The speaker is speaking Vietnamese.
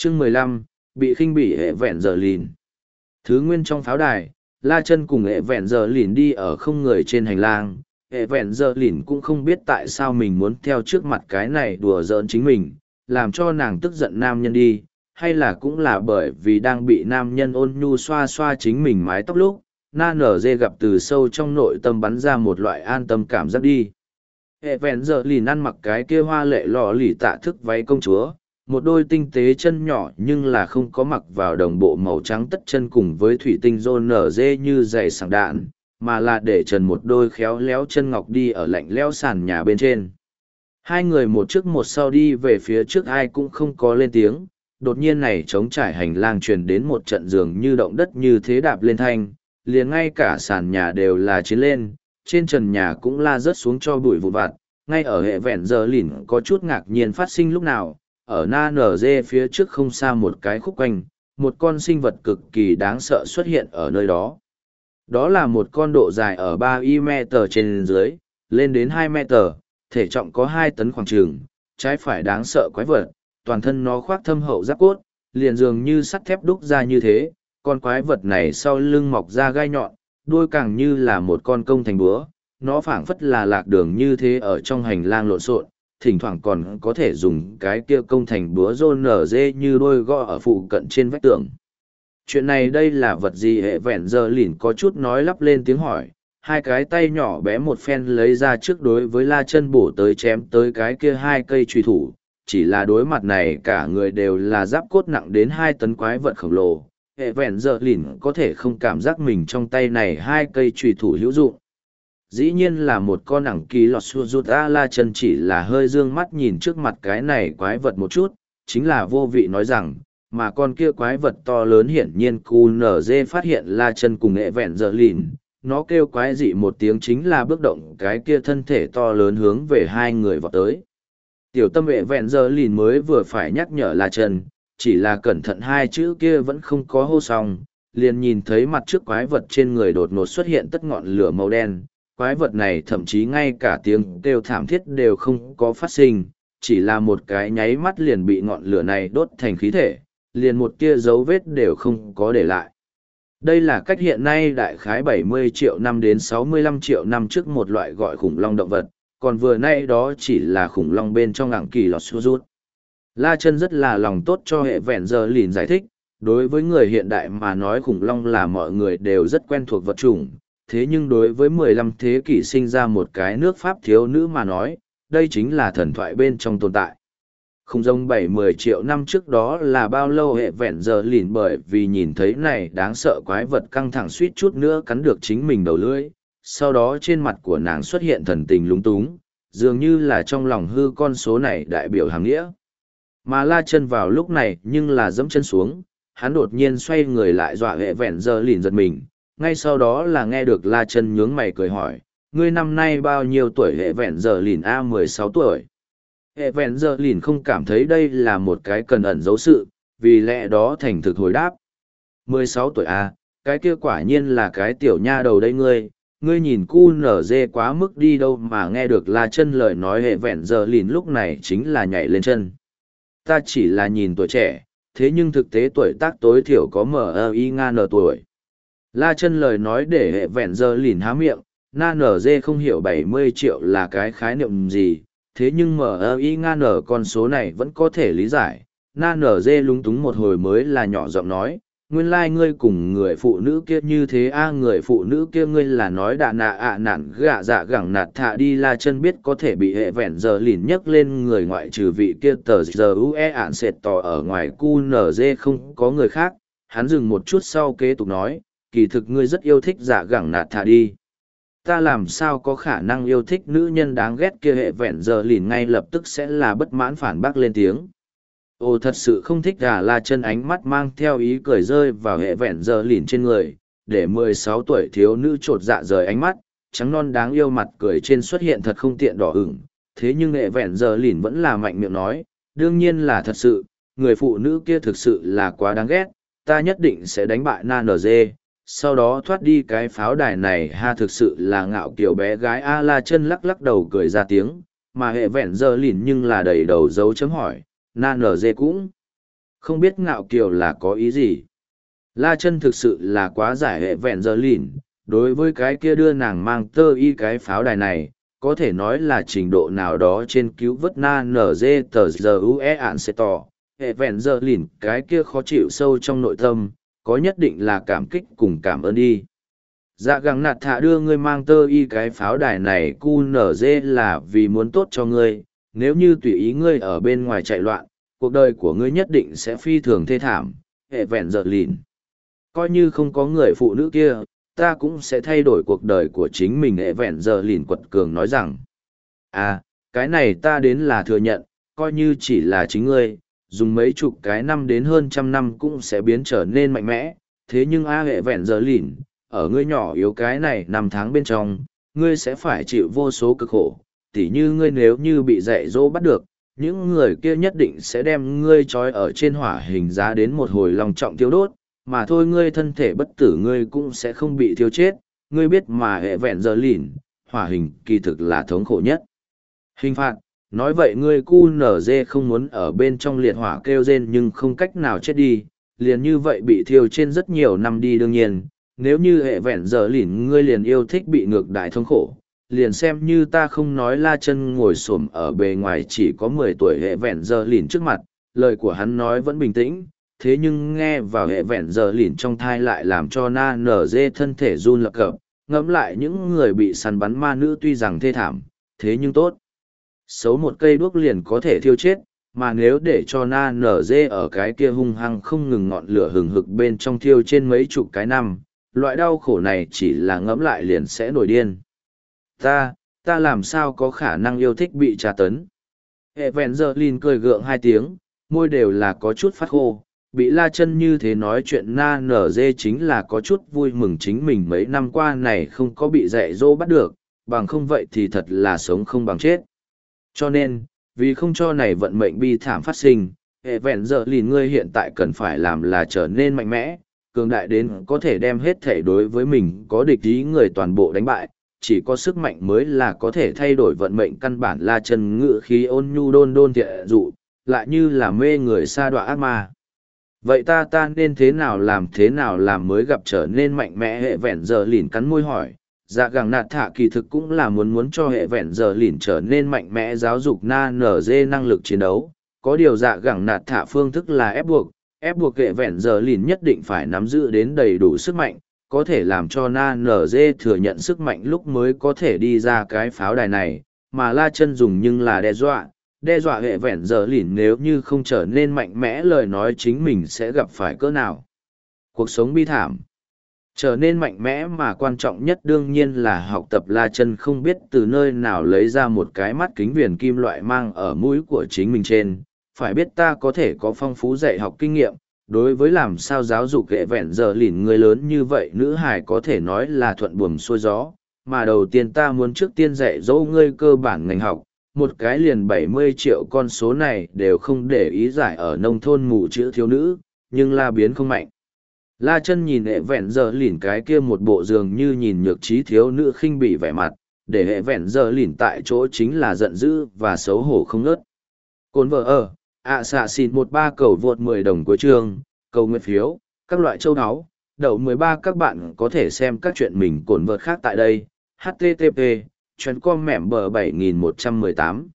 Chương 15, bị khinh bỉ hệ vẹn giờ lìn. Thứ nguyên trong pháo đài, La Chân cùng hệ vẹn giờ lìn đi ở không người trên hành lang. Hệ vẹn giờ lìn cũng không biết tại sao mình muốn theo trước mặt cái này đùa giỡn chính mình, làm cho nàng tức giận nam nhân đi, hay là cũng là bởi vì đang bị nam nhân ôn nhu xoa xoa chính mình mái tóc lúc, na nở dê gặp từ sâu trong nội tâm bắn ra một loại an tâm cảm giác đi. Hệ vẹn giờ lìn ăn mặc cái kia hoa lệ lò lì tạ thức váy công chúa, một đôi tinh tế chân nhỏ nhưng là không có mặc vào đồng bộ màu trắng tất chân cùng với thủy tinh rôn nở dê như giày sảng đạn, mà là để trần một đôi khéo léo chân ngọc đi ở lạnh lẽo sàn nhà bên trên. Hai người một trước một sau đi về phía trước, ai cũng không có lên tiếng, đột nhiên này trống trải hành lang truyền đến một trận giường như động đất như thế đạp lên thanh, liền ngay cả sàn nhà đều là chiến lên, trên trần nhà cũng la rớt xuống cho bụi vụn vặt. Ngay ở hệ vẹn giờ lìn có chút ngạc nhiên phát sinh lúc nào, ở na nở dê phía trước không xa một cái khúc quanh, một con sinh vật cực kỳ đáng sợ xuất hiện ở nơi đó. Đó là một con độ dài ở 3 m trên dưới, lên đến 2 m, thể trọng có 2 tấn khoảng trường, trái phải đáng sợ quái vật, toàn thân nó khoác thâm hậu giáp cốt, liền dường như sắt thép đúc ra như thế, con quái vật này sau lưng mọc ra gai nhọn, đuôi càng như là một con công thành búa, nó phảng phất là lạc đường như thế ở trong hành lang lộn xộn, thỉnh thoảng còn có thể dùng cái kia công thành búa rôn nở dê như đôi gõ ở phụ cận trên vách tường. Chuyện này đây là vật gì? Hệ vẹn giờ lìn có chút nói lắp lên tiếng hỏi, hai cái tay nhỏ bé một phen lấy ra trước đối với La Chân bổ tới chém tới cái kia hai cây truy thủ, chỉ là đối mặt này cả người đều là giáp cốt nặng đến 2 tấn quái vật khổng lồ. Hệ vẹn giờ lìn có thể không cảm giác mình trong tay này hai cây truy thủ hữu dụng. Dĩ nhiên là một con ẳng kỳ lọt xua rút. La Chân chỉ là hơi dương mắt nhìn trước mặt cái này quái vật một chút, chính là vô vị nói rằng, mà con kia quái vật to lớn hiển nhiên QNZ phát hiện La Chân cùng hệ vẹn giờ lìn, nó kêu quái dị một tiếng chính là bước động cái kia thân thể to lớn hướng về hai người vọt tới. Tiểu tâm hệ vẹn giờ lìn mới vừa phải nhắc nhở La Chân, chỉ là cẩn thận hai chữ kia vẫn không có hô xong, liền nhìn thấy mặt trước quái vật trên người đột ngột xuất hiện tất ngọn lửa màu đen. Quái vật này thậm chí ngay cả tiếng kêu thảm thiết đều không có phát sinh, chỉ là một cái nháy mắt liền bị ngọn lửa này đốt thành khí thể, liền một tia dấu vết đều không có để lại. Đây là cách hiện nay đại khái 70 triệu năm đến 65 triệu năm trước một loại gọi khủng long động vật, còn vừa nay đó chỉ là khủng long bên trong ảng kỳ lọt xua rút. La Chân rất là lòng tốt cho hệ vẹn giờ lìn giải thích, đối với người hiện đại mà nói khủng long là mọi người đều rất quen thuộc vật chủng, thế nhưng đối với 15 thế kỷ sinh ra một cái nước Pháp thiếu nữ mà nói, đây chính là thần thoại bên trong tồn tại. Không giống 70 triệu năm trước đó là bao lâu hệ vẹn giờ lìn bởi vì nhìn thấy này đáng sợ quái vật căng thẳng suýt chút nữa cắn được chính mình đầu lưỡi, sau đó trên mặt của nàng xuất hiện thần tình lúng túng, dường như là trong lòng hư con số này đại biểu hàng nghĩa. Mà La Chân vào lúc này nhưng là dẫm chân xuống, hắn đột nhiên xoay người lại dọa hệ vẹn giờ lìn giật mình, ngay sau đó là nghe được La Chân nhướng mày cười hỏi, ngươi năm nay bao nhiêu tuổi? Hệ vẹn giờ lìn 16 tuổi. Hệ vẹn giờ lìn không cảm thấy đây là một cái cần ẩn giấu sự, vì lẽ đó thành thực hồi đáp. 16 tuổi cái kia quả nhiên là cái tiểu nha đầu đây ngươi nhìn cu nở dê quá mức đi đâu. Mà nghe được La Chân lời nói, hệ vẹn giờ lìn lúc này chính là nhảy lên chân. Ta chỉ là nhìn tuổi trẻ, thế nhưng thực tế tuổi tác tối thiểu có MING tuổi. La Chân lời nói để hệ vẹn giờ lìn há miệng, na nở dê không hiểu 70 triệu là cái khái niệm gì, thế nhưng MING con số này vẫn có thể lý giải. Na nở dê lúng túng một hồi mới là nhỏ giọng nói, nguyên lai ngươi cùng người phụ nữ kia như thế người phụ nữ kia ngươi là nói đà nạ nản gạ dạ gẳng nạt thạ đi. La Chân biết có thể bị hệ vẹn giờ lìn nhấc lên người ngoại trừ vị kia tờ giờ ue ạn sệt tỏ ở ngoài QNZ không có người khác, hắn dừng một chút sau kế tục nói, kỳ thực ngươi rất yêu thích dạ gẳng nạt thạ đi. Ta làm sao có khả năng yêu thích nữ nhân đáng ghét kia? Hệ vẹn giờ lìn ngay lập tức sẽ là bất mãn phản bác lên tiếng. Ồ, thật sự không thích La Chân ánh mắt mang theo ý cười rơi vào hệ vẹn giờ lìn trên người, để 16 tuổi thiếu nữ chột dạ rời ánh mắt, trắng non đáng yêu mặt cười trên xuất hiện thật không tiện đỏ ửng. Thế nhưng hệ vẹn giờ lìn vẫn là mạnh miệng nói, đương nhiên là thật sự, người phụ nữ kia thực sự là quá đáng ghét, ta nhất định sẽ đánh bại Na NG, sau đó thoát đi cái pháo đài này. Thực sự là ngạo kiểu bé gái. La Chân lắc lắc đầu cười ra tiếng, mà hệ vẹn giờ lìn nhưng là đầy đầu dấu chấm hỏi, Na NG cũng Không biết ngạo kiều là có ý gì. La chân thực sự là quá giải hệ vẹn giờ lìn, đối với cái kia đưa nàng mang tơ y cái pháo đài này, có thể nói là trình độ nào đó trên cứu vớt na nz tờ giờ ue ạn sẽ tỏ. Hệ vẹn giờ lìn cái kia khó chịu sâu trong nội tâm, có nhất định là cảm kích cùng cảm ơn đi. Dạ gắng nạt thạ đưa ngươi mang tơ y cái pháo đài này cu nở dê là vì muốn tốt cho ngươi, nếu như tùy ý ngươi ở bên ngoài chạy loạn, cuộc đời của ngươi nhất định sẽ phi thường thê thảm. Hệ vẹn giờ lìn, coi như không có người phụ nữ kia, ta cũng sẽ thay đổi cuộc đời của chính mình. Hệ vẹn giờ lìn quật cường nói rằng, à, cái này ta đến là thừa nhận, coi như chỉ là chính ngươi, dùng mấy chục cái năm đến hơn trăm năm cũng sẽ biến trở nên mạnh mẽ, thế nhưng hệ vẹn giờ lìn, ở ngươi nhỏ yếu cái này năm tháng bên trong, ngươi sẽ phải chịu vô số cực khổ, tỉ như ngươi nếu như bị dạy dỗ bắt được, những người kia nhất định sẽ đem ngươi trói ở trên hỏa hình giá đến một hồi lòng trọng tiêu đốt, mà thôi ngươi thân thể bất tử ngươi cũng sẽ không bị thiêu chết, ngươi biết mà hệ vẹn giờ lìn, hỏa hình kỳ thực là thống khổ nhất. Hình phạt, nói vậy ngươi cu nở dê không muốn ở bên trong liệt hỏa kêu rên nhưng không cách nào chết đi, liền như vậy bị thiêu trên rất nhiều năm đi đương nhiên, nếu như hệ vẹn giờ lìn ngươi liền yêu thích bị ngược đại thống khổ, liền xem như ta không nói. La chân ngồi xổm ở bề ngoài chỉ có 10 tuổi hệ vẹn giờ lìn trước mặt, lời của hắn nói vẫn bình tĩnh, thế nhưng nghe vào hệ vẹn giờ lìn trong thai lại làm cho na nở dê thân thể run lập cập, ngẫm lại những người bị săn bắn ma nữ tuy rằng thê thảm, thế nhưng tốt. Xấu một cây đuốc liền có thể thiêu chết, mà nếu để cho na nở dê ở cái kia hung hăng không ngừng ngọn lửa hừng hực bên trong thiêu trên mấy chục cái năm, loại đau khổ này chỉ là ngẫm lại liền sẽ nổi điên. Ta làm sao có khả năng yêu thích bị tra tấn. Hệ vẹn giờ lìn cười gượng 2 tiếng, môi đều là có chút phát khô, bị La chân như thế nói chuyện na nở dê chính là có chút vui mừng chính mình mấy năm qua này không có bị dạy dỗ bắt được, bằng không vậy thì thật là sống không bằng chết. Cho nên, vì không cho này vận mệnh bi thảm phát sinh, hệ vẹn giờ lìn ngươi hiện tại cần phải làm là trở nên mạnh mẽ, cường đại đến có thể đem hết thể đối với mình có địch ý người toàn bộ đánh bại, chỉ có sức mạnh mới là có thể thay đổi vận mệnh căn bản. La chân ngự khí ôn nhu đôn đôn thiện dụ, lại như là mê người sa đọa ác ma. Vậy ta nên thế nào làm mới gặp trở nên mạnh mẽ. Hệ vẹn giờ lìn cắn môi hỏi. Dạ gàng nạt thạ kỳ thực cũng là muốn cho hệ vẹn giờ lìn trở nên mạnh mẽ giáo dục na nở dê năng lực chiến đấu. Có điều dạ gàng nạt thạ phương thức là ép buộc hệ vẹn giờ lìn nhất định phải nắm giữ đến đầy đủ sức mạnh, có thể làm cho na nở dê thừa nhận sức mạnh lúc mới có thể đi ra cái pháo đài này, mà La chân dùng nhưng là đe dọa hệ vẹn giờ lìn nếu như không trở nên mạnh mẽ lời nói chính mình sẽ gặp phải cỡ nào. Cuộc sống bi thảm. Trở nên mạnh mẽ mà quan trọng nhất đương nhiên là học tập. La chân không biết từ nơi nào lấy ra một cái mắt kính viền kim loại mang ở mũi của chính mình trên, phải biết ta có thể có phong phú dạy học kinh nghiệm, đối với làm sao giáo dục hệ vẹn giờ lìn người lớn như vậy nữ hải có thể nói là thuận buồm xuôi gió, mà đầu tiên ta muốn trước tiên dạy dỗ ngươi cơ bản ngành học, một cái liền 70 triệu con số này đều không để ý giải ở nông thôn mù chữ thiếu nữ, nhưng La biến không mạnh. La chân nhìn hệ vẹn giờ lìn cái kia một bộ dường như nhìn nhược trí thiếu nữ khinh bỉ vẻ mặt, để hệ vẹn giờ lìn tại chỗ chính là giận dữ và xấu hổ không ngớt. Cồn vợ ở, xạ xịt 13 cầu vượt 10 đồng cuối chương, cầu nguyện phiếu, các loại châu áo, đậu 13 các bạn có thể xem các chuyện mình cồn vợt khác tại đây, http, chuyến com mẻm bờ 7118.